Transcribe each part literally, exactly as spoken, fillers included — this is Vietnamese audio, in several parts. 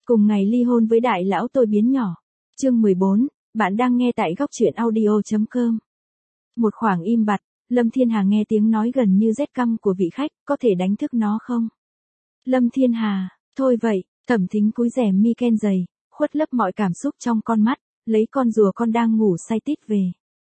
Cùng ngày ly hôn với đại lão tôi biến nhỏ. Chương mười bốn, bạn đang nghe tại góc truyện audio chấm com. Một khoảng im bặt, Lâm Thiên Hà nghe tiếng nói gần như rét căm của vị khách, có thể đánh thức nó không? Lâm Thiên Hà, thôi vậy, Thẩm Thính cúi rèm mi ken dày, khuất lấp mọi cảm xúc trong con mắt, lấy con rùa con đang ngủ say tít về.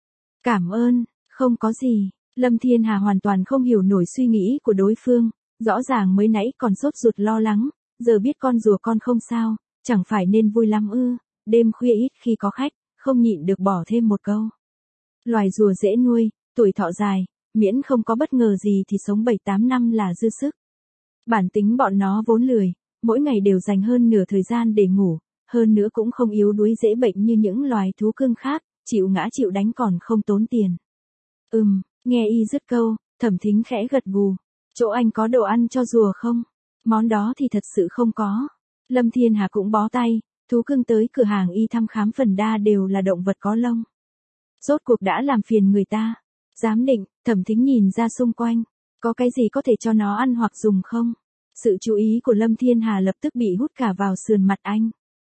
Cảm ơn, không có gì. Lâm Thiên Hà hoàn toàn không hiểu nổi suy nghĩ của đối phương, rõ ràng mới nãy còn sốt ruột lo lắng, giờ biết con rùa con không sao, chẳng phải nên vui lắm ư? Đêm khuya ít khi có khách, không nhịn được bỏ thêm một câu. Loài rùa dễ nuôi, tuổi thọ dài, miễn không có bất ngờ gì thì sống bảy tám năm là dư sức. Bản tính bọn nó vốn lười, mỗi ngày đều dành hơn nửa thời gian để ngủ, hơn nữa cũng không yếu đuối dễ bệnh như những loài thú cưng khác, chịu ngã chịu đánh còn không tốn tiền. Ừm, nghe y dứt câu, Thẩm Thính khẽ gật gù. Chỗ anh có đồ ăn cho rùa không? Món đó thì thật sự không có. Lâm Thiên Hà cũng bó tay, thú cưng tới cửa hàng y thăm khám phần đa đều là động vật có lông. Rốt cuộc đã làm phiền người ta. Giám định, Thẩm Thính nhìn ra xung quanh, có cái gì có thể cho nó ăn hoặc dùng không? Sự chú ý của Lâm Thiên Hà lập tức bị hút cả vào sườn mặt anh.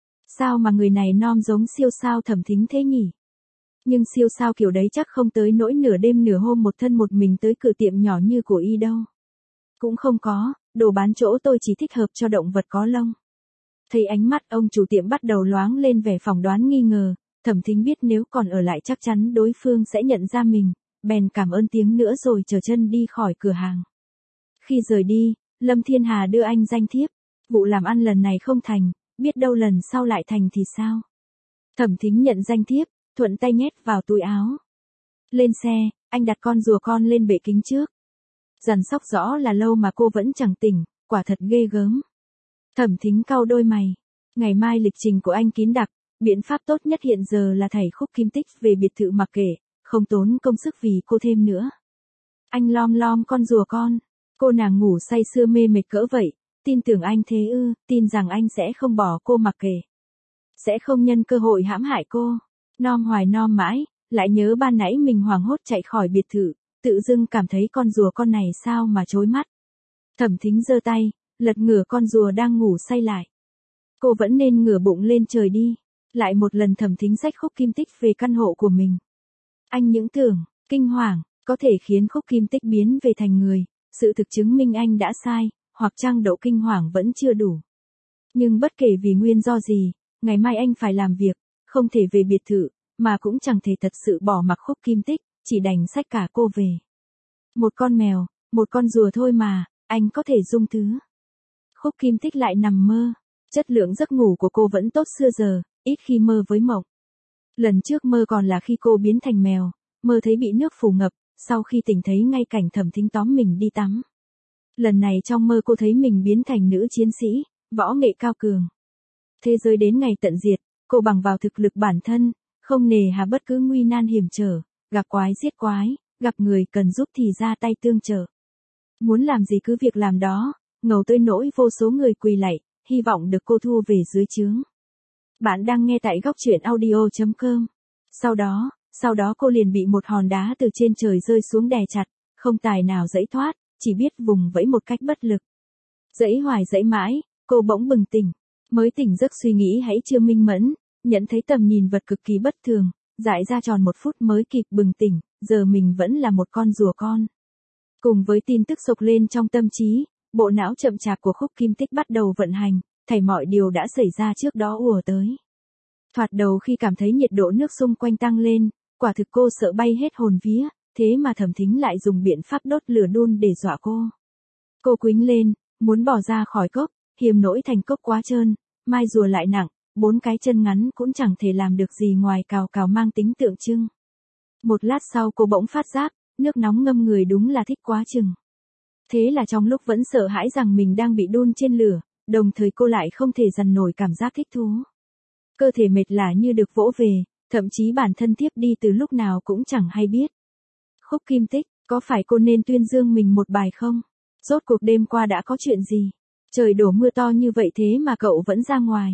Sao mà người này nom giống siêu sao Thẩm Thính thế nhỉ? Nhưng siêu sao kiểu đấy chắc không tới nỗi nửa đêm nửa hôm một thân một mình tới cửa tiệm nhỏ như của y đâu. Cũng không có, đồ bán chỗ tôi chỉ thích hợp cho động vật có lông. Thấy ánh mắt ông chủ tiệm bắt đầu loáng lên vẻ phỏng đoán nghi ngờ, Thẩm Thính biết nếu còn ở lại chắc chắn đối phương sẽ nhận ra mình, bèn cảm ơn tiếng nữa rồi trở chân đi khỏi cửa hàng. Khi rời đi, Lâm Thiên Hà đưa anh danh thiếp, vụ làm ăn lần này không thành, biết đâu lần sau lại thành thì sao? Thẩm Thính nhận danh thiếp, thuận tay nhét vào túi áo. Lên xe, anh đặt con rùa con lên bệ kính trước. Dằn sóc rõ là lâu mà cô vẫn chẳng tỉnh, quả thật ghê gớm. Thẩm Thính cau đôi mày. Ngày mai lịch trình của anh kín đặc, biện pháp tốt nhất hiện giờ là thảy Khúc Kim Tích về biệt thự mặc kệ, không tốn công sức vì cô thêm nữa. Anh lom lom con rùa con, cô nàng ngủ say sưa mê mệt cỡ vậy, tin tưởng anh thế ư, tin rằng anh sẽ không bỏ cô mặc kệ. Sẽ không nhân cơ hội hãm hại cô. Nom hoài nom mãi, lại nhớ ban nãy mình hoảng hốt chạy khỏi biệt thự, tự dưng cảm thấy con rùa con này sao mà chói mắt. Thẩm Thính giơ tay, lật ngửa con rùa đang ngủ say lại. Cô vẫn nên ngửa bụng lên trời đi. Lại một lần Thẩm Thính xách Khúc Kim Tích về căn hộ của mình. Anh những tưởng, kinh hoàng, có thể khiến Khúc Kim Tích biến về thành người, sự thực chứng minh anh đã sai, hoặc chăng độ kinh hoàng vẫn chưa đủ. Nhưng bất kể vì nguyên do gì, ngày mai anh phải làm việc, không thể về biệt thự, mà cũng chẳng thể thật sự bỏ mặc Khúc Kim Tích, chỉ đành xách cả cô về. Một con mèo, một con rùa thôi mà, anh có thể dung thứ. Khúc Kim Tích lại nằm mơ, chất lượng giấc ngủ của cô vẫn tốt xưa giờ, ít khi mơ với mộng. Lần trước mơ còn là khi cô biến thành mèo, mơ thấy bị nước phủ ngập, sau khi tỉnh thấy ngay cảnh Thẩm Thính tóm mình đi tắm. Lần này trong mơ cô thấy mình biến thành nữ chiến sĩ, võ nghệ cao cường. Thế giới đến ngày tận diệt, cô bằng vào thực lực bản thân, không nề hà bất cứ nguy nan hiểm trở, gặp quái giết quái, gặp người cần giúp thì ra tay tương trợ. Muốn làm gì cứ việc làm đó, ngầu tới nỗi vô số người quỳ lạy, hy vọng được cô thu về dưới trướng. Bạn đang nghe tại góc truyện audio chấm com. Sau đó, sau đó cô liền bị một hòn đá từ trên trời rơi xuống đè chặt, không tài nào giãy thoát, chỉ biết vùng vẫy một cách bất lực. Giãy hoài giãy mãi, cô bỗng bừng tỉnh, mới tỉnh giấc suy nghĩ hãy chưa minh mẫn, nhận thấy tầm nhìn vật cực kỳ bất thường, dại ra tròn một phút mới kịp bừng tỉnh, giờ mình vẫn là một con rùa con. Cùng với tin tức sộc lên trong tâm trí, bộ não chậm chạp của Khúc Kim Tích bắt đầu vận hành, thảy mọi điều đã xảy ra trước đó ùa tới. Thoạt đầu khi cảm thấy nhiệt độ nước xung quanh tăng lên, quả thực cô sợ bay hết hồn vía, thế mà Thẩm Thính lại dùng biện pháp đốt lửa đun để dọa cô. Cô quĩnh lên, muốn bỏ ra khỏi cốc, hiềm nỗi thành cốc quá trơn, mai rùa lại nặng, bốn cái chân ngắn cũng chẳng thể làm được gì ngoài cào cào mang tính tượng trưng. Một lát sau cô bỗng phát giác, nước nóng ngâm người đúng là thích quá chừng. Thế là trong lúc vẫn sợ hãi rằng mình đang bị đun trên lửa, đồng thời cô lại không thể dằn nổi cảm giác thích thú. Cơ thể mệt lả như được vỗ về, thậm chí bản thân thiếp đi từ lúc nào cũng chẳng hay biết. Khúc Kim Tích, có phải cô nên tuyên dương mình một bài không? Rốt cuộc đêm qua đã có chuyện gì? Trời đổ mưa to như vậy thế mà cậu vẫn ra ngoài.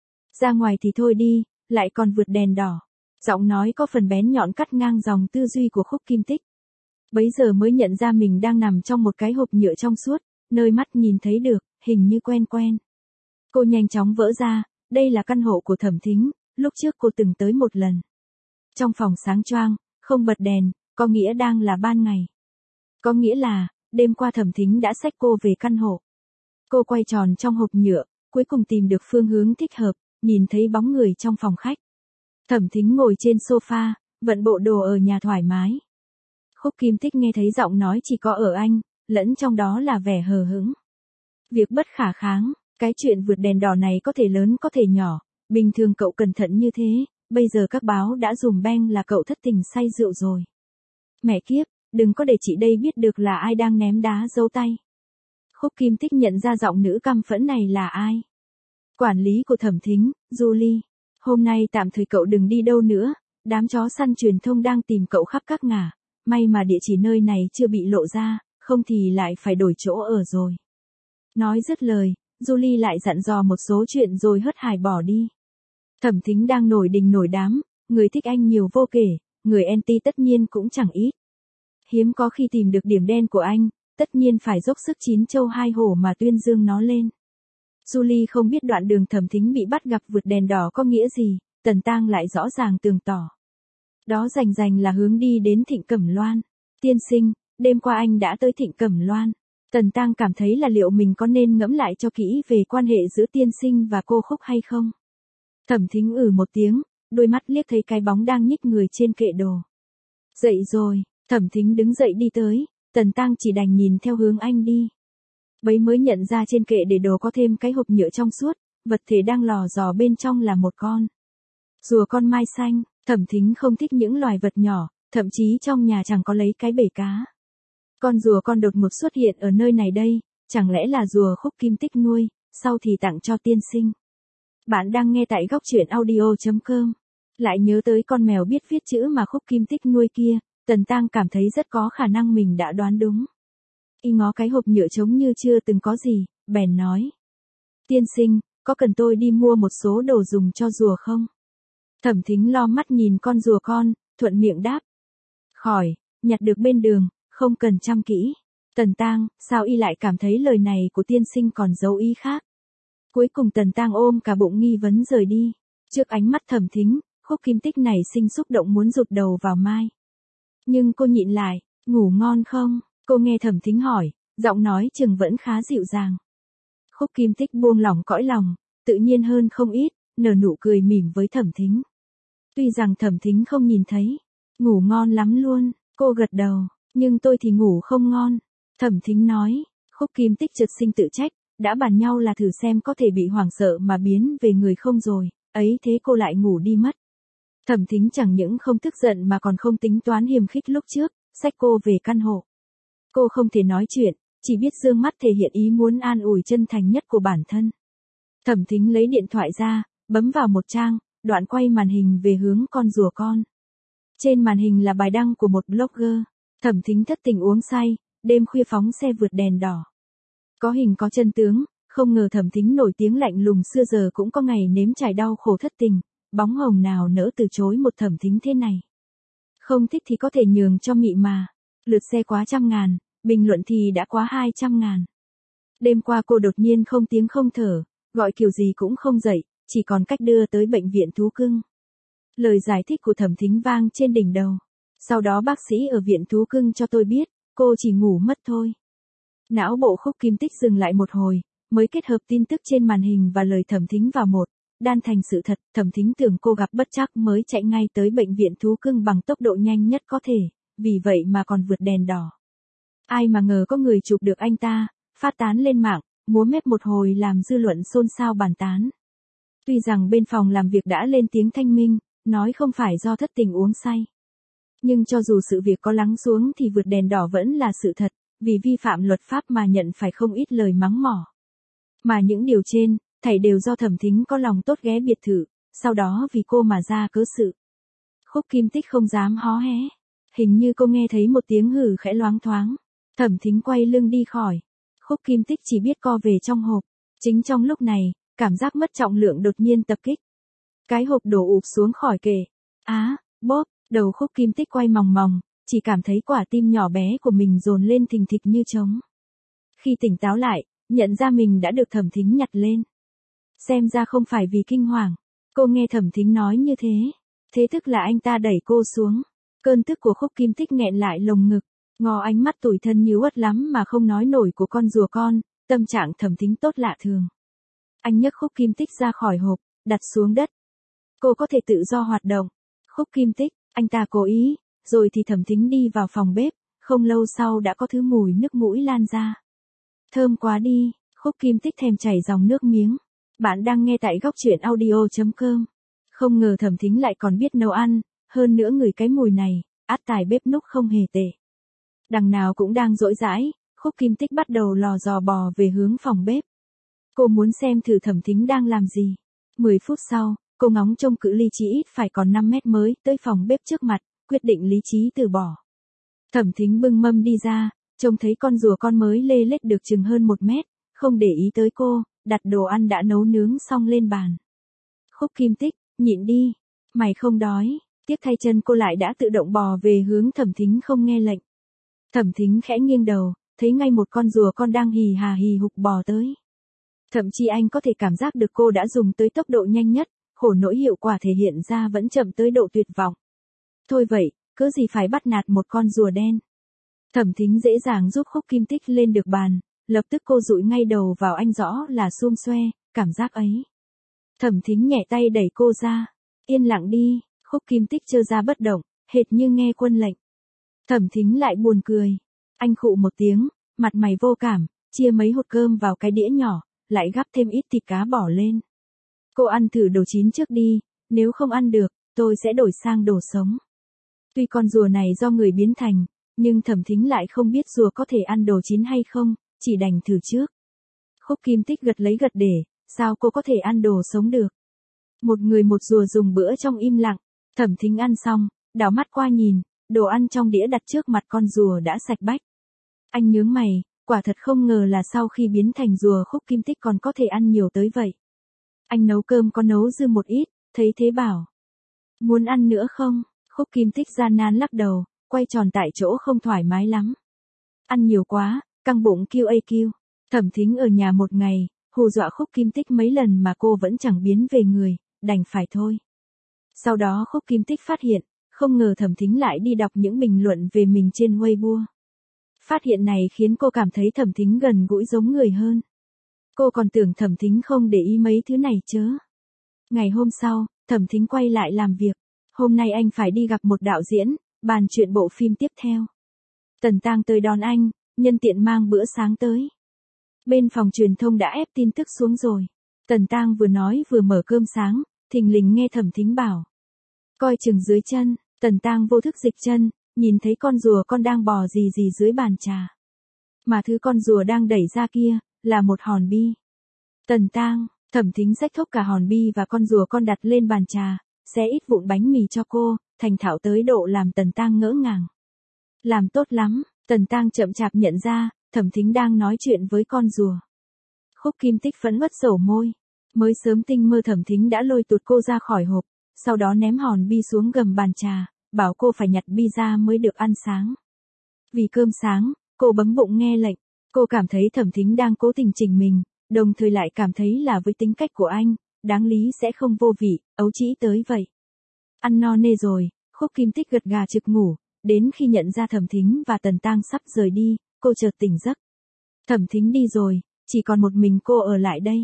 Ra ngoài thì thôi đi, lại còn vượt đèn đỏ. Giọng nói có phần bén nhọn cắt ngang dòng tư duy của Khúc Kim Tích. Bấy giờ mới nhận ra mình đang nằm trong một cái hộp nhựa trong suốt, nơi mắt nhìn thấy được, hình như quen quen. Cô nhanh chóng vỡ ra, đây là căn hộ của Thẩm Thính, lúc trước cô từng tới một lần. Trong phòng sáng choang, không bật đèn, có nghĩa đang là ban ngày. Có nghĩa là, đêm qua Thẩm Thính đã xách cô về căn hộ. Cô quay tròn trong hộp nhựa, cuối cùng tìm được phương hướng thích hợp, nhìn thấy bóng người trong phòng khách. Thẩm Thính ngồi trên sofa, vận bộ đồ ở nhà thoải mái. Khúc Kim Tích nghe thấy giọng nói chỉ có ở anh, lẫn trong đó là vẻ hờ hững. Việc bất khả kháng, cái chuyện vượt đèn đỏ này có thể lớn có thể nhỏ, bình thường cậu cẩn thận như thế, bây giờ các báo đã dùm beng là cậu thất tình say rượu rồi. Mẹ kiếp, đừng có để chị đây biết được là ai đang ném đá giấu tay. Khúc Kim Tích nhận ra giọng nữ căm phẫn này là ai. Quản lý của Thẩm Thính, Julie. Hôm nay tạm thời cậu đừng đi đâu nữa, đám chó săn truyền thông đang tìm cậu khắp các ngả, may mà địa chỉ nơi này chưa bị lộ ra, không thì lại phải đổi chỗ ở rồi. Nói dứt lời, Julie lại dặn dò một số chuyện rồi hớt hải bỏ đi. Thẩm Thính đang nổi đình nổi đám, người thích anh nhiều vô kể, người anti tất nhiên cũng chẳng ít. Hiếm có khi tìm được điểm đen của anh, tất nhiên phải dốc sức chín châu hai hổ mà tuyên dương nó lên. Julie không biết đoạn đường Thẩm Thính bị bắt gặp vượt đèn đỏ có nghĩa gì, Tần Tang lại rõ ràng tường tỏ. Đó rành rành là hướng đi đến Thịnh Cẩm Loan. Tiên sinh, đêm qua anh đã tới Thịnh Cẩm Loan. Tần Tang cảm thấy là liệu mình có nên ngẫm lại cho kỹ về quan hệ giữa tiên sinh và cô Khúc hay không. Thẩm Thính ừ một tiếng, đôi mắt liếc thấy cái bóng đang nhích người trên kệ đồ. Dậy rồi, Thẩm Thính đứng dậy đi tới, Tần Tang chỉ đành nhìn theo hướng anh đi. Bấy mới nhận ra trên kệ để đồ có thêm cái hộp nhựa trong suốt, vật thể đang lò dò bên trong là một con rùa con mai xanh. Thẩm Thính không thích những loài vật nhỏ, thậm chí trong nhà chẳng có lấy cái bể cá. Con rùa con đột ngột xuất hiện ở nơi này đây, chẳng lẽ là rùa Khúc Kim Tích nuôi, sau thì tặng cho tiên sinh. Bạn đang nghe tại góc truyện audio chấm com. Lại nhớ tới con mèo biết viết chữ mà Khúc Kim Tích nuôi kia, Tần Tang cảm thấy rất có khả năng mình đã đoán đúng. Y ngó cái hộp nhựa trống như chưa từng có gì, bèn nói. Tiên sinh, có cần tôi đi mua một số đồ dùng cho rùa không? Thẩm Thính lo mắt nhìn con rùa con, thuận miệng đáp. Khỏi, nhặt được bên đường, không cần chăm kỹ. Tần Tang, sao y lại cảm thấy lời này của tiên sinh còn giấu ý khác? Cuối cùng Tần Tang ôm cả bụng nghi vấn rời đi. Trước ánh mắt Thẩm Thính, Khúc Kim Tích này sinh xúc động muốn rụt đầu vào mai. Nhưng cô nhịn lại, ngủ ngon không? Cô nghe Thẩm Thính hỏi, giọng nói chừng vẫn khá dịu dàng. Khúc Kim Tích buông lỏng cõi lòng, tự nhiên hơn không ít, nở nụ cười mỉm với Thẩm Thính. Tuy rằng Thẩm Thính không nhìn thấy, ngủ ngon lắm luôn, cô gật đầu, nhưng tôi thì ngủ không ngon. Thẩm Thính nói, Khúc Kim Tích chợt sinh tự trách, đã bàn nhau là thử xem có thể bị hoảng sợ mà biến về người không rồi, ấy thế cô lại ngủ đi mất. Thẩm Thính chẳng những không tức giận mà còn không tính toán hiềm khích lúc trước, xách cô về căn hộ. Cô không thể nói chuyện, chỉ biết dương mắt thể hiện ý muốn an ủi chân thành nhất của bản thân. Thẩm Thính lấy điện thoại ra, bấm vào một trang, đoạn quay màn hình về hướng con rùa con. Trên màn hình là bài đăng của một blogger. Thẩm Thính thất tình uống say, đêm khuya phóng xe vượt đèn đỏ. Có hình có chân tướng, không ngờ Thẩm Thính nổi tiếng lạnh lùng xưa giờ cũng có ngày nếm trải đau khổ thất tình, bóng hồng nào nỡ từ chối một Thẩm Thính thế này. Không thích thì có thể nhường cho mị mà. Lượt xe quá trăm ngàn, bình luận thì đã quá hai trăm ngàn. Đêm qua cô đột nhiên không tiếng không thở, gọi kiểu gì cũng không dậy, chỉ còn cách đưa tới bệnh viện thú cưng. Lời giải thích của Thẩm Thính vang trên đỉnh đầu. Sau đó bác sĩ ở viện thú cưng cho tôi biết, cô chỉ ngủ mất thôi. Não bộ Khúc Kim Tích dừng lại một hồi, mới kết hợp tin tức trên màn hình và lời Thẩm Thính vào một, đan thành sự thật. Thẩm Thính tưởng cô gặp bất trắc mới chạy ngay tới bệnh viện thú cưng bằng tốc độ nhanh nhất có thể, vì vậy mà còn vượt đèn đỏ. Ai mà ngờ có người chụp được anh ta, phát tán lên mạng, múa mép một hồi làm dư luận xôn xao bàn tán. Tuy rằng bên phòng làm việc đã lên tiếng thanh minh, nói không phải do thất tình uống say. Nhưng cho dù sự việc có lắng xuống thì vượt đèn đỏ vẫn là sự thật, vì vi phạm luật pháp mà nhận phải không ít lời mắng mỏ. Mà những điều trên, thảy đều do Thẩm Thính có lòng tốt ghé biệt thự, sau đó vì cô mà ra cớ sự. Khúc Kim Tích không dám hó hé. Hình như cô nghe thấy một tiếng hừ khẽ loáng thoáng. Thẩm Thính quay lưng đi khỏi. Khúc Kim Tích chỉ biết co về trong hộp. Chính trong lúc này, cảm giác mất trọng lượng đột nhiên tập kích. Cái hộp đổ ụp xuống khỏi kệ. Á, bóp, đầu Khúc Kim Tích quay mòng mòng, chỉ cảm thấy quả tim nhỏ bé của mình dồn lên thình thịch như trống. Khi tỉnh táo lại, nhận ra mình đã được Thẩm Thính nhặt lên. Xem ra không phải vì kinh hoàng. Cô nghe Thẩm Thính nói như thế. Thế tức là anh ta đẩy cô xuống. Cơn tức của Khúc Kim Tích nghẹn lại lồng ngực. Ngó ánh mắt tủi thân như uất lắm mà không nói nổi của con rùa con, tâm trạng Thẩm Thính tốt lạ thường. Anh nhấc Khúc Kim Tích ra khỏi hộp, đặt xuống đất. Cô có thể tự do hoạt động. Khúc Kim Tích, anh ta cố ý, rồi thì Thẩm Thính đi vào phòng bếp, không lâu sau đã có thứ mùi nước mũi lan ra. Thơm quá đi, Khúc Kim Tích thèm chảy dòng nước miếng. Bạn đang nghe tại góc truyện audio chấm com. Không ngờ Thẩm Thính lại còn biết nấu ăn, hơn nữa ngửi cái mùi này, át tài bếp núc không hề tệ. Đằng nào cũng đang dỗi dãi, Khúc Kim Tích bắt đầu lò dò bò về hướng phòng bếp. Cô muốn xem thử Thẩm Thính đang làm gì. mười phút sau, cô ngóng trông cự ly chỉ ít phải còn năm mét mới tới phòng bếp trước mặt, quyết định lý trí từ bỏ. Thẩm Thính bưng mâm đi ra, trông thấy con rùa con mới lê lết được chừng hơn một mét, không để ý tới cô, đặt đồ ăn đã nấu nướng xong lên bàn. Khúc Kim Tích, nhịn đi, mày không đói. Tiếc thay chân cô lại đã tự động bò về hướng Thẩm Thính không nghe lệnh. Thẩm Thính khẽ nghiêng đầu, thấy ngay một con rùa con đang hì hà hì hục bò tới. Thậm chí anh có thể cảm giác được cô đã dùng tới tốc độ nhanh nhất, khổ nỗi hiệu quả thể hiện ra vẫn chậm tới độ tuyệt vọng. Thôi vậy, cớ gì phải bắt nạt một con rùa đen. Thẩm Thính dễ dàng giúp Khúc Kim Tích lên được bàn, lập tức cô dụi ngay đầu vào anh rõ là xum xoe, cảm giác ấy. Thẩm Thính nhẹ tay đẩy cô ra, yên lặng đi, Khúc Kim Tích trơ ra bất động, hệt như nghe quân lệnh. Thẩm Thính lại buồn cười, anh khụ một tiếng, mặt mày vô cảm, chia mấy hột cơm vào cái đĩa nhỏ, lại gắp thêm ít thịt cá bỏ lên. Cô ăn thử đồ chín trước đi, nếu không ăn được, tôi sẽ đổi sang đồ sống. Tuy con rùa này do người biến thành, nhưng Thẩm Thính lại không biết rùa có thể ăn đồ chín hay không, chỉ đành thử trước. Khúc Kim Tích gật lấy gật để, sao cô có thể ăn đồ sống được? Một người một rùa dùng bữa trong im lặng, Thẩm Thính ăn xong, đảo mắt qua nhìn, đồ ăn trong đĩa đặt trước mặt con rùa đã sạch bách. Anh nhướng mày, quả thật không ngờ là sau khi biến thành rùa Khúc Kim Tích còn có thể ăn nhiều tới vậy. Anh nấu cơm có nấu dư một ít, thấy thế bảo. Muốn ăn nữa không? Khúc Kim Tích gian nan lắc đầu, quay tròn tại chỗ không thoải mái lắm. Ăn nhiều quá, căng bụng kêu ây kêu. Thẩm Thính ở nhà một ngày, hù dọa Khúc Kim Tích mấy lần mà cô vẫn chẳng biến về người, đành phải thôi. Sau đó Khúc Kim Tích phát hiện, không ngờ Thẩm Thính lại đi đọc những bình luận về mình trên Weibo. Phát hiện này khiến cô cảm thấy Thẩm Thính gần gũi giống người hơn. Cô còn tưởng Thẩm Thính không để ý mấy thứ này chớ. Ngày hôm sau, Thẩm Thính quay lại làm việc. Hôm nay anh phải đi gặp một đạo diễn, bàn chuyện bộ phim tiếp theo. Tần Tang tới đón anh, nhân tiện mang bữa sáng tới. Bên phòng truyền thông đã ép tin tức xuống rồi. Tần Tang vừa nói vừa mở cơm sáng, thình lình nghe Thẩm Thính bảo. Coi chừng dưới chân, Tần Tang vô thức dịch chân, nhìn thấy con rùa con đang bò gì gì dưới bàn trà. Mà thứ con rùa đang đẩy ra kia, là một hòn bi. Tần Tang, Thẩm Thính xách thốc cả hòn bi và con rùa con đặt lên bàn trà, xé ít vụn bánh mì cho cô, thành thạo tới độ làm Tần Tang ngỡ ngàng. Làm tốt lắm, Tần Tang chậm chạp nhận ra, Thẩm Thính đang nói chuyện với con rùa. Khúc Kim Tích phẫn uất sổ môi. Mới sớm tinh mơ Thẩm Thính đã lôi tuột cô ra khỏi hộp, sau đó ném hòn bi xuống gầm bàn trà, bảo cô phải nhặt bi ra mới được ăn sáng. Vì cơm sáng, cô bấm bụng nghe lệnh. Cô cảm thấy Thẩm Thính đang cố tình chỉnh mình, đồng thời lại cảm thấy là với tính cách của anh, đáng lý sẽ không vô vị, ấu trĩ tới vậy. Ăn no nê rồi, Khúc Kim Tích gật gà trực ngủ, đến khi nhận ra Thẩm Thính và Tần Tang sắp rời đi, cô chợt tỉnh giấc. Thẩm Thính đi rồi, chỉ còn một mình cô ở lại đây.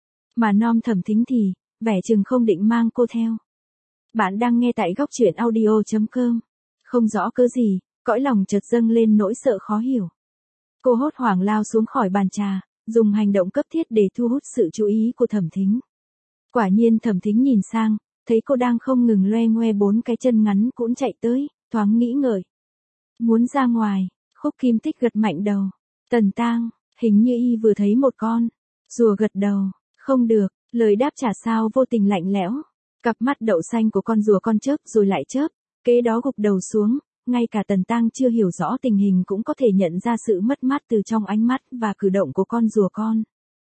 Mà nom Thẩm Thính thì, vẻ chừng không định mang cô theo. Bạn đang nghe tại góc truyện audio chấm com. Không rõ cớ gì, cõi lòng chợt dâng lên nỗi sợ khó hiểu. Cô hốt hoảng lao xuống khỏi bàn trà, dùng hành động cấp thiết để thu hút sự chú ý của Thẩm Thính. Quả nhiên Thẩm Thính nhìn sang, thấy cô đang không ngừng loe ngoe bốn cái chân ngắn cũng chạy tới, thoáng nghĩ ngợi. Muốn ra ngoài, Khúc Kim Tích gật mạnh đầu. Tần Tang, hình như y vừa thấy một con rùa gật đầu. Không được, lời đáp trả sao vô tình lạnh lẽo. Cặp mắt đậu xanh của con rùa con chớp rồi lại chớp, kế đó gục đầu xuống, ngay cả Tần Tang chưa hiểu rõ tình hình cũng có thể nhận ra sự mất mát từ trong ánh mắt và cử động của con rùa con.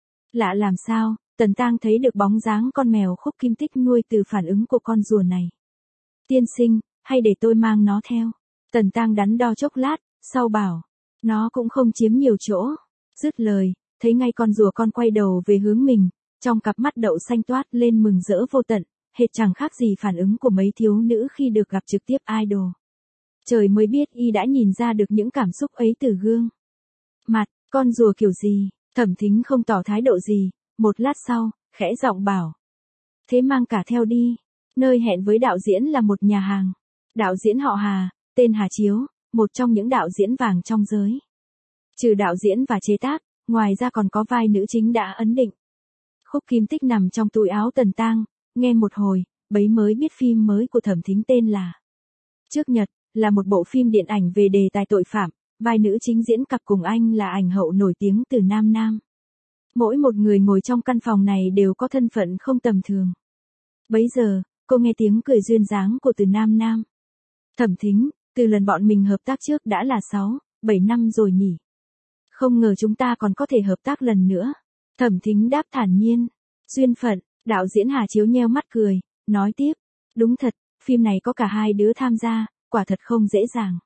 Lạ làm sao, Tần Tang thấy được bóng dáng con mèo Khúc Kim Tích nuôi từ phản ứng của con rùa này. Tiên sinh, hay để tôi mang nó theo? Tần Tang đắn đo chốc lát, sau bảo, nó cũng không chiếm nhiều chỗ. Dứt lời, thấy ngay con rùa con quay đầu về hướng mình, Trong cặp mắt đậu xanh toát lên mừng rỡ vô tận, hệt chẳng khác gì phản ứng của mấy thiếu nữ khi được gặp trực tiếp idol. Trời mới biết y đã nhìn ra được những cảm xúc ấy từ gương mặt, con rùa kiểu gì, Thẩm Thính không tỏ thái độ gì, một lát sau, khẽ giọng bảo. Thế mang cả theo đi, nơi hẹn với đạo diễn là một nhà hàng. Đạo diễn họ Hà, tên Hà Chiếu, một trong những đạo diễn vàng trong giới. Trừ đạo diễn và chế tác, ngoài ra còn có vai nữ chính đã ấn định. Khúc Kim Tích nằm trong túi áo Tần Tang, nghe một hồi, bấy mới biết phim mới của Thẩm Thính tên là Trước Nhật, là một bộ phim điện ảnh về đề tài tội phạm, vai nữ chính diễn cặp cùng anh là ảnh hậu nổi tiếng Từ Nam Nam. Mỗi một người ngồi trong căn phòng này đều có thân phận không tầm thường. Bấy giờ, cô nghe tiếng cười duyên dáng của Từ Nam Nam. Thẩm Thính, từ lần bọn mình hợp tác trước đã là sáu, bảy năm rồi nhỉ. Không ngờ chúng ta còn có thể hợp tác lần nữa. Thẩm Thính đáp thản nhiên. Duyên phận, đạo diễn Hà Chiếu nheo mắt cười, nói tiếp. Đúng thật, phim này có cả hai đứa tham gia, quả thật không dễ dàng.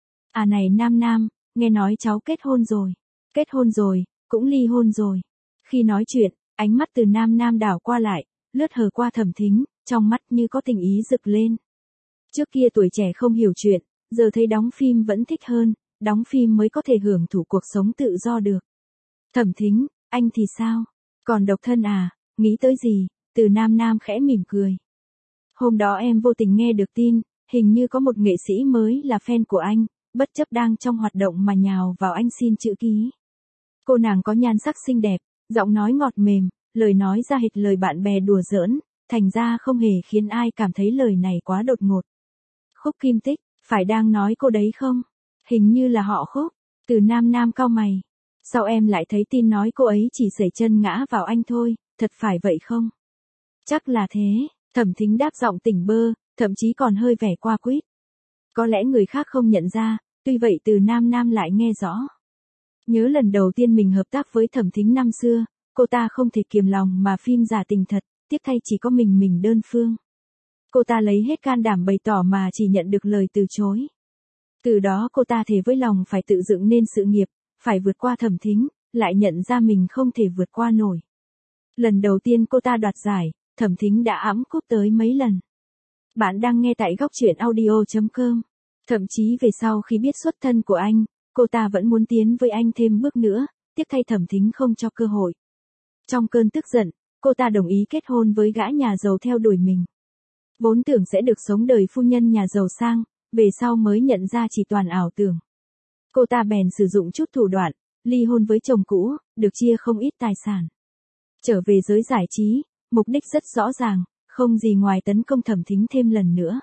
À này Nam Nam, nghe nói cháu kết hôn rồi. Kết hôn rồi, cũng ly hôn rồi. Khi nói chuyện, ánh mắt Từ Nam Nam đảo qua lại, lướt hờ qua Thẩm Thính, trong mắt như có tình ý rực lên. Trước kia tuổi trẻ không hiểu chuyện, giờ thấy đóng phim vẫn thích hơn, đóng phim mới có thể hưởng thụ cuộc sống tự do được. Thẩm Thính, anh thì sao? Còn độc thân à? Nghĩ tới gì? Từ Nam Nam khẽ mỉm cười. Hôm đó em vô tình nghe được tin, hình như có một nghệ sĩ mới là fan của anh, bất chấp đang trong hoạt động mà nhào vào anh xin chữ ký. Cô nàng có nhan sắc xinh đẹp, giọng nói ngọt mềm, lời nói ra hệt lời bạn bè đùa giỡn, thành ra không hề khiến ai cảm thấy lời này quá đột ngột. Khúc Kim Tích, phải đang nói cô đấy không? Hình như là họ Khúc. Từ Nam Nam cau mày. Sao em lại thấy tin nói cô ấy chỉ sẩy chân ngã vào anh thôi, thật phải vậy không? Chắc là thế, Thẩm Thính đáp giọng tỉnh bơ, thậm chí còn hơi vẻ qua quýt. Có lẽ người khác không nhận ra, tuy vậy Từ Nam Nam lại nghe rõ. Nhớ lần đầu tiên mình hợp tác với Thẩm Thính năm xưa, cô ta không thể kiềm lòng mà phim giả tình thật, tiếc thay chỉ có mình mình đơn phương. Cô ta lấy hết can đảm bày tỏ mà chỉ nhận được lời từ chối. Từ đó cô ta thề với lòng phải tự dựng nên sự nghiệp, phải vượt qua Thẩm Thính, lại nhận ra mình không thể vượt qua nổi. Lần đầu tiên cô ta đoạt giải, Thẩm Thính đã ẵm cúp tới mấy lần. Bạn đang nghe tại góc truyện audio chấm com. Thậm chí về sau khi biết xuất thân của anh, cô ta vẫn muốn tiến với anh thêm bước nữa, tiếc thay Thẩm Thính không cho cơ hội. Trong cơn tức giận, cô ta đồng ý kết hôn với gã nhà giàu theo đuổi mình. Vốn tưởng sẽ được sống đời phu nhân nhà giàu sang, về sau mới nhận ra chỉ toàn ảo tưởng. Cô ta bèn sử dụng chút thủ đoạn, ly hôn với chồng cũ, được chia không ít tài sản. Trở về giới giải trí, mục đích rất rõ ràng, không gì ngoài tấn công Thẩm Thính thêm lần nữa.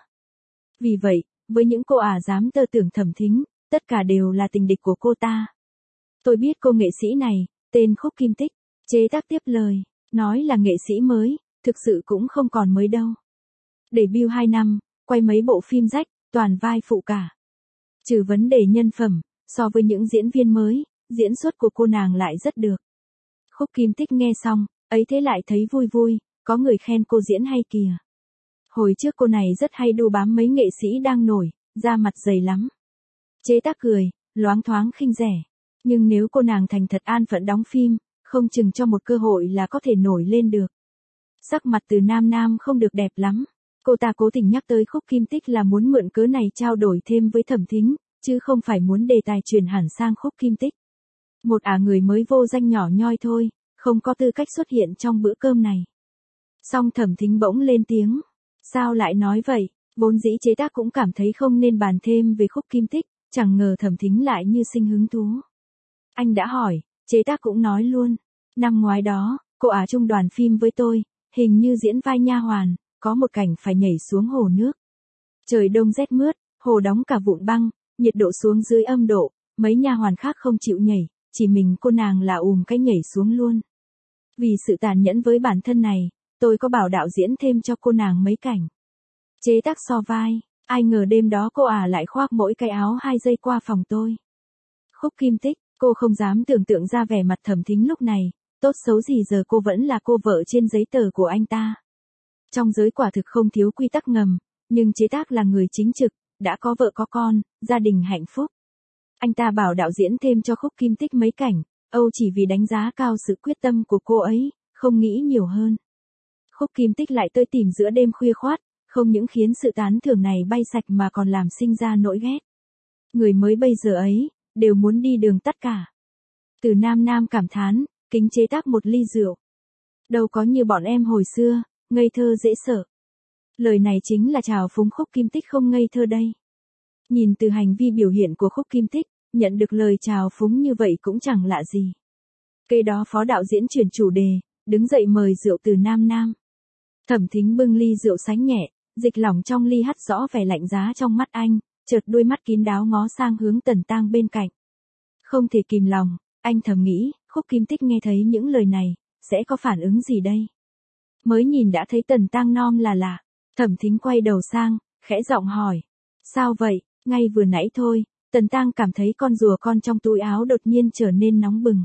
Vì vậy, với những cô ả dám tơ tưởng Thẩm Thính, tất cả đều là tình địch của cô ta. Tôi biết cô nghệ sĩ này, tên Khúc Kim Tích, chế tác tiếp lời, nói là nghệ sĩ mới, thực sự cũng không còn mới đâu. Debut hai năm, quay mấy bộ phim rách, toàn vai phụ cả. Trừ vấn đề nhân phẩm, so với những diễn viên mới, diễn xuất của cô nàng lại rất được. Khúc Kim Tích nghe xong, ấy thế lại thấy vui vui, có người khen cô diễn hay kìa. Hồi trước cô này rất hay đu bám mấy nghệ sĩ đang nổi, da mặt dày lắm. Chế tác cười, loáng thoáng khinh rẻ. Nhưng nếu cô nàng thành thật an phận đóng phim, không chừng cho một cơ hội là có thể nổi lên được. Sắc mặt Từ Nam Nam không được đẹp lắm. Cô ta cố tình nhắc tới Khúc Kim Tích là muốn mượn cớ này trao đổi thêm với Thẩm Thính, chứ không phải muốn đề tài truyền hẳn sang Khúc Kim Tích. Một ả người mới vô danh nhỏ nhoi thôi, không có tư cách xuất hiện trong bữa cơm này. Song Thẩm Thính bỗng lên tiếng. Sao lại nói vậy? Vốn dĩ chế tác cũng cảm thấy không nên bàn thêm về Khúc Kim Tích, chẳng ngờ Thẩm Thính lại như sinh hứng thú. Anh đã hỏi, chế tác cũng nói luôn. Năm ngoái đó, cô ả chung đoàn phim với tôi, hình như diễn vai nha hoàn, có một cảnh phải nhảy xuống hồ nước. Trời đông rét mướt, hồ đóng cả vụn băng, nhiệt độ xuống dưới âm độ, mấy nha hoàn khác không chịu nhảy, chỉ mình cô nàng là ùm cái nhảy xuống luôn. Vì sự tàn nhẫn với bản thân này, tôi có bảo đạo diễn thêm cho cô nàng mấy cảnh. Chế tác so vai, ai ngờ đêm đó cô ả lại khoác mỗi cái áo hai giây qua phòng tôi. Khúc Kim Tích, cô không dám tưởng tượng ra vẻ mặt Thẩm Thính lúc này, tốt xấu gì giờ cô vẫn là cô vợ trên giấy tờ của anh ta. Trong giới quả thực không thiếu quy tắc ngầm, nhưng chế tác là người chính trực, đã có vợ có con, gia đình hạnh phúc. Anh ta bảo đạo diễn thêm cho Khúc Kim Tích mấy cảnh, Âu chỉ vì đánh giá cao sự quyết tâm của cô ấy, không nghĩ nhiều hơn. Khúc Kim Tích lại tới tìm giữa đêm khuya khoát, không những khiến sự tán thưởng này bay sạch mà còn làm sinh ra nỗi ghét. Người mới bây giờ ấy, đều muốn đi đường tắt cả. Từ Nam Nam cảm thán, kính chế tác một ly rượu. Đâu có như bọn em hồi xưa, ngây thơ dễ sợ. Lời này chính là trào phúng Khúc Kim Tích không ngây thơ đây. Nhìn từ hành vi biểu hiện của Khúc Kim Tích, nhận được lời trào phúng như vậy cũng chẳng lạ gì. Kế đó phó đạo diễn chuyển chủ đề, đứng dậy mời rượu Từ Nam Nam. Thẩm Thính bưng ly rượu sánh nhẹ, dịch lỏng trong ly hắt rõ vẻ lạnh giá trong mắt anh, chợt đôi mắt kín đáo ngó sang hướng Tần Tang bên cạnh. Không thể kìm lòng, anh thầm nghĩ, Khúc Kim Tích nghe thấy những lời này, sẽ có phản ứng gì đây? Mới nhìn đã thấy Tần Tang non là lạ, Thẩm Thính quay đầu sang, khẽ giọng hỏi. Sao vậy? Ngay vừa nãy thôi, Tần Tang cảm thấy con rùa con trong túi áo đột nhiên trở nên nóng bừng.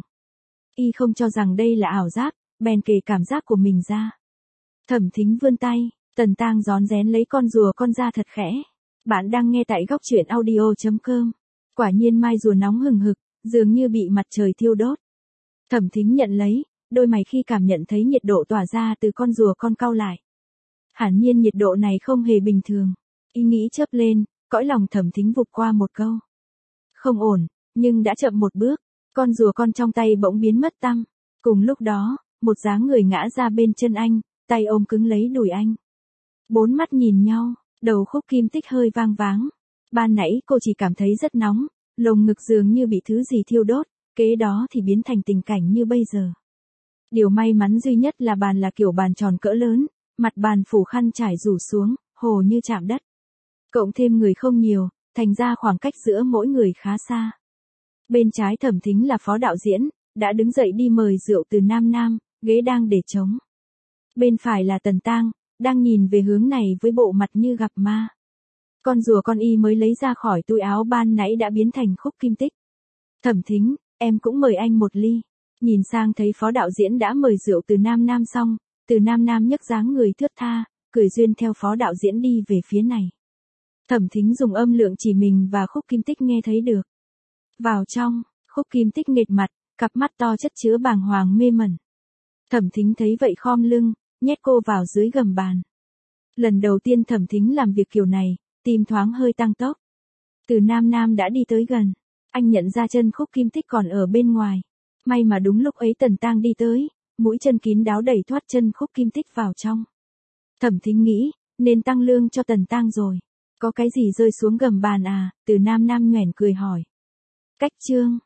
Y không cho rằng đây là ảo giác, bèn kể cảm giác của mình ra. Thẩm Thính vươn tay, Tần Tang rón rén lấy con rùa con ra thật khẽ. Bạn đang nghe tại góc truyện audio chấm com. Quả nhiên mai rùa nóng hừng hực, dường như bị mặt trời thiêu đốt. Thẩm Thính nhận lấy, đôi mày khi cảm nhận thấy nhiệt độ tỏa ra từ con rùa con cau lại. Hẳn nhiên nhiệt độ này không hề bình thường. Ý nghĩ chớp lên, cõi lòng Thẩm Thính vụt qua một câu. Không ổn, nhưng đã chậm một bước, con rùa con trong tay bỗng biến mất tăm. Cùng lúc đó, một dáng người ngã ra bên chân anh, tay ôm cứng lấy đùi anh. Bốn mắt nhìn nhau, đầu Khúc Kim Tích hơi vang váng. Ban nãy cô chỉ cảm thấy rất nóng, lồng ngực dường như bị thứ gì thiêu đốt, kế đó thì biến thành tình cảnh như bây giờ. Điều may mắn duy nhất là bàn là kiểu bàn tròn cỡ lớn, mặt bàn phủ khăn trải rủ xuống, hồ như chạm đất. Cộng thêm người không nhiều, thành ra khoảng cách giữa mỗi người khá xa. Bên trái Thẩm Thính là phó đạo diễn, đã đứng dậy đi mời rượu Từ Nam Nam, ghế đang để trống. Bên phải là Tần Tang, đang nhìn về hướng này với bộ mặt như gặp ma. Con rùa con y mới lấy ra khỏi túi áo ban nãy đã biến thành Khúc Kim Tích. Thẩm Thính, em cũng mời anh một ly. Nhìn sang thấy phó đạo diễn đã mời rượu Từ Nam Nam xong, Từ Nam Nam nhấc dáng người thướt tha, cười duyên theo phó đạo diễn đi về phía này. Thẩm Thính dùng âm lượng chỉ mình và Khúc Kim Tích nghe thấy được. Vào trong, Khúc Kim Tích nghệt mặt, cặp mắt to chất chứa bàng hoàng mê mẩn. Thẩm Thính thấy vậy khom lưng, nhét cô vào dưới gầm bàn. Lần đầu tiên Thẩm Thính làm việc kiểu này, tim thoáng hơi tăng tốc. Từ Nam Nam đã đi tới gần, anh nhận ra chân Khúc Kim Tích còn ở bên ngoài. May mà đúng lúc ấy Tần Tang đi tới, mũi chân kín đáo đẩy thoát chân Khúc Kim Tích vào trong. Thẩm Thính nghĩ, nên tăng lương cho Tần Tang rồi. Có cái gì rơi xuống gầm bàn à? Từ Nam Nam nhoẻn cười hỏi. Cách chương